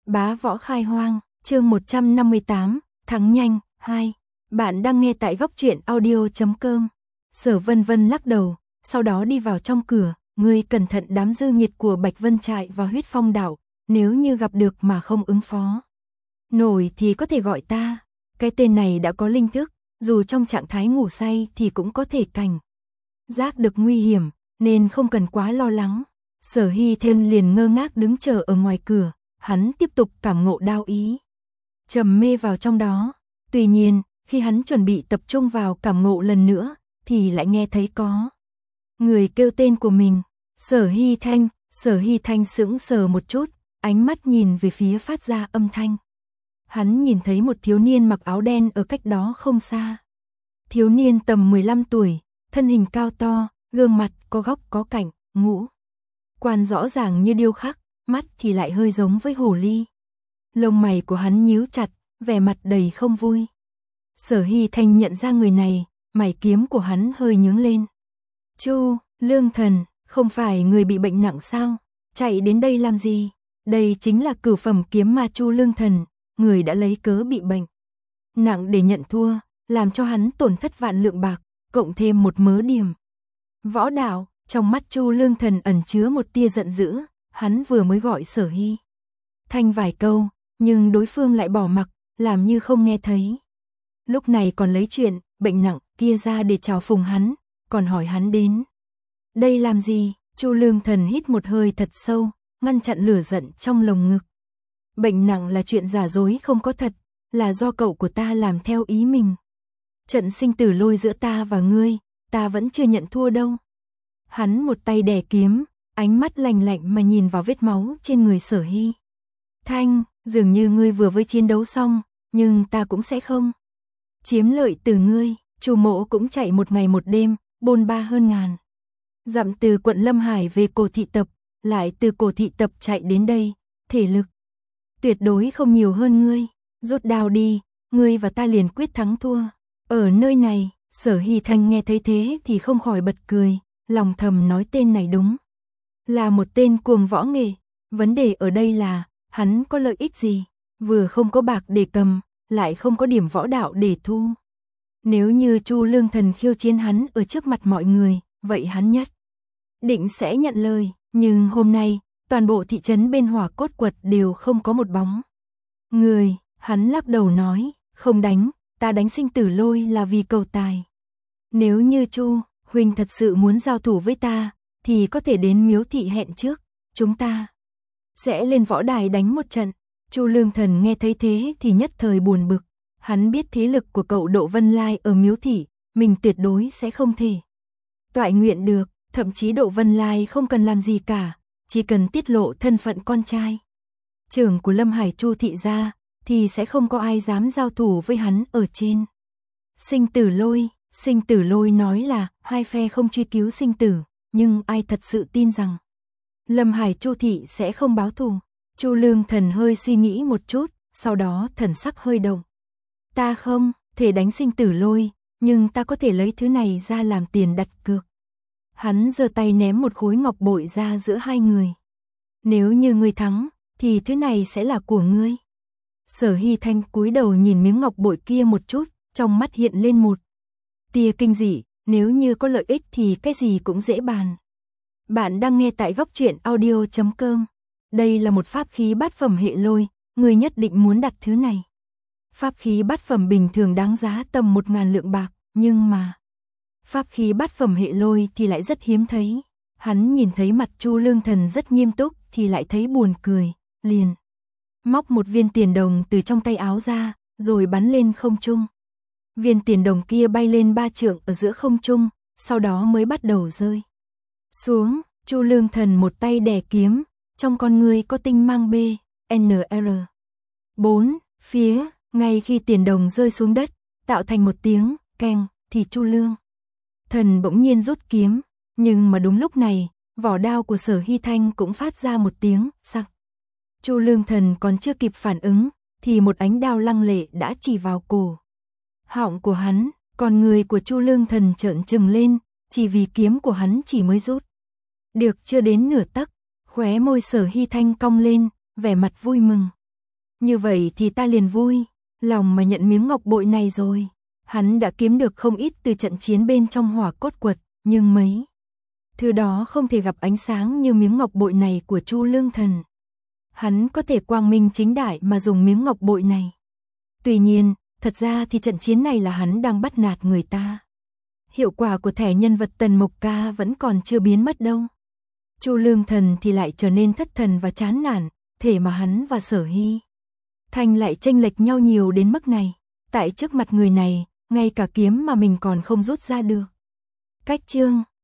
Bá võ khai hoang, chương 158, thắng nhanh, 2. Bạn đang nghe tại góc truyện audio.com. Sở Vân Vân lắc đầu, sau đó đi vào trong cửa, ngươi cẩn thận đám dư nghiệt của Bạch Vân Trại và Huyết Phong đảo, nếu như gặp được mà không ứng phó nổi thì có thể gọi ta. Cái tên này đã có linh thức, dù trong trạng thái ngủ say thì cũng có thể cảnh giác được nguy hiểm, nên không cần quá lo lắng. Sở Hy Thiên liền ngơ ngác đứng chờ ở ngoài cửa, hắn tiếp tục cảm ngộ đao ý, trầm mê vào trong đó. Tuy nhiên, khi hắn chuẩn bị tập trung vào cảm ngộ lần nữa, thì lại nghe thấy có người kêu tên của mình. Sở Hy Thanh sững sờ một chút, ánh mắt nhìn về phía phát ra âm thanh. Hắn nhìn thấy một thiếu niên mặc áo đen ở cách đó không xa. Thiếu niên tầm 15 tuổi, thân hình cao to, gương mặt có góc có cạnh, ngũ quan rõ ràng như điêu khắc, mắt thì lại hơi giống với hồ ly. Lông mày của hắn nhíu chặt, vẻ mặt đầy không vui. Sở Hy Thanh nhận ra người này, mày kiếm của hắn hơi nhướng lên. Chu Lương Thần, không phải người bị bệnh nặng sao? Chạy đến đây làm gì? Đây chính là cửu phẩm kiếm ma Chu Lương Thần, người đã lấy cớ bị bệnh nặng để nhận thua, làm cho hắn tổn thất vạn lượng bạc, cộng thêm một mớ điểm võ đạo. Trong mắt Chu Lương Thần ẩn chứa một tia giận dữ, hắn vừa mới gọi Sở Hy Thanh vài câu, nhưng đối phương lại bỏ mặc, làm như không nghe thấy. Lúc này còn lấy chuyện bệnh nặng kia ra để chào phùng hắn, còn hỏi hắn đến đây làm gì. Chu Lương Thần hít một hơi thật sâu, ngăn chặn lửa giận trong lồng ngực. Bệnh nặng là chuyện giả dối không có thật, là do cậu của ta làm theo ý mình. Trận sinh tử lôi giữa ta và ngươi, ta vẫn chưa nhận thua đâu. Hắn một tay đè kiếm, ánh mắt lạnh lạnh mà nhìn vào vết máu trên người Sở Hy Thanh. Dường như ngươi vừa mới chiến đấu xong, nhưng ta cũng sẽ không chiếm lợi từ ngươi. Chu Mỗ cũng chạy một ngày một đêm, bôn ba hơn ngàn dặm từ quận Lâm Hải về Cổ Thị Tập, lại từ Cổ Thị Tập chạy đến đây, thể lực tuyệt đối không nhiều hơn ngươi. Rút đao đi, ngươi và ta liền quyết thắng thua. Ở nơi này, Sở Hy Thanh nghe thấy thế thì không khỏi bật cười, lòng thầm nói tên này đúng là một tên cuồng võ nghệ. Vấn đề ở đây là, hắn có lợi ích gì? Vừa không có bạc để cầm, lại không có điểm võ đạo để thu. Nếu như Chu Lương Thần khiêu chiến hắn ở trước mặt mọi người, vậy hắn nhất định sẽ nhận lời. Nhưng hôm nay, toàn bộ thị trấn bên Hỏa Cốt Quật đều không có một bóng người. Hắn lắc đầu nói, không đánh, ta đánh sinh tử lôi là vì cầu tài. Nếu như Chu huynh thật sự muốn giao thủ với ta, thì có thể đến Miếu Thị hẹn trước, chúng ta sẽ lên võ đài đánh một trận. Chu Lương Thần nghe thấy thế thì nhất thời buồn bực. Hắn biết thế lực của cậu Độ Vân Lai ở Miếu Thị, mình tuyệt đối sẽ không thể toại nguyện được. Thậm chí Độ Vân Lai không cần làm gì cả, chỉ cần tiết lộ thân phận con trai trưởng của Lâm Hải Chu thị gia, thì sẽ không có ai dám giao thủ với hắn ở trên sinh tử lôi. Sinh tử lôi nói là hai phe không truy cứu sinh tử, nhưng ai thật sự tin rằng Lâm Hải Chu thị sẽ không báo thù? Chu Lương Thần hơi suy nghĩ một chút, sau đó thần sắc hơi động. Ta không thể đánh sinh tử lôi, nhưng ta có thể lấy thứ này ra làm tiền đặt cược. Hắn giơ tay ném một khối ngọc bội ra giữa hai người. Nếu như ngươi thắng, thì thứ này sẽ là của ngươi. Sở Hy Thanh cúi đầu nhìn miếng ngọc bội kia một chút, trong mắt hiện lên một tia kinh dị. Nếu như có lợi ích thì cái gì cũng dễ bàn. Bạn đang nghe tại góc truyện audio.com. Đây là một pháp khí bát phẩm hệ lôi, ngươi nhất định muốn đặt thứ này. Pháp khí bát phẩm bình thường đáng giá tầm 1.000 lượng bạc, nhưng mà pháp khí bát phẩm hệ lôi thì lại rất hiếm thấy. Hắn nhìn thấy mặt Chu Lương Thần rất nghiêm túc thì lại thấy buồn cười, liền móc một viên tiền đồng từ trong tay áo ra, rồi bắn lên không trung. Viên tiền đồng kia bay lên 3 trượng ở giữa không trung, sau đó mới bắt đầu rơi xuống. Chu Lương Thần một tay đè kiếm, trong con người có tinh mang BNR 4 phía. Ngay khi tiền đồng rơi xuống đất, tạo thành một tiếng keng, thì Chu Lương Thần bỗng nhiên rút kiếm, nhưng mà đúng lúc này, vỏ đao của Sở Hy Thanh cũng phát ra một tiếng sắc. Chu Lương Thần còn chưa kịp phản ứng, thì một ánh đao lăng lệ đã chỉ vào cổ họng của hắn. Còn người của Chu Lương Thần trợn trừng lên, chỉ vì kiếm của hắn chỉ mới rút được chưa đến nửa tấc. Khóe môi Sở Hy Thanh cong lên, vẻ mặt vui mừng. Như vậy thì ta liền vui, lòng mà nhận miếng ngọc bội này rồi. Hắn đã kiếm được không ít từ trận chiến bên trong Hỏa Cốt Quật, nhưng mấy thứ đó không thể gặp ánh sáng như miếng ngọc bội này của Chu Lương Thần. Hắn có thể quang minh chính đại mà dùng miếng ngọc bội này. Tuy nhiên, thật ra thì trận chiến này là hắn đang bắt nạt người ta. Hiệu quả của thẻ nhân vật Tần Mộc Ca vẫn còn chưa biến mất đâu. Chu Lương Thần thì lại trở nên thất thần và chán nản, thể mà hắn và Sở Hy Thành lại chênh lệch nhau nhiều đến mức này. Tại trước mặt người này, ngay cả kiếm mà mình còn không rút ra được. Cách chương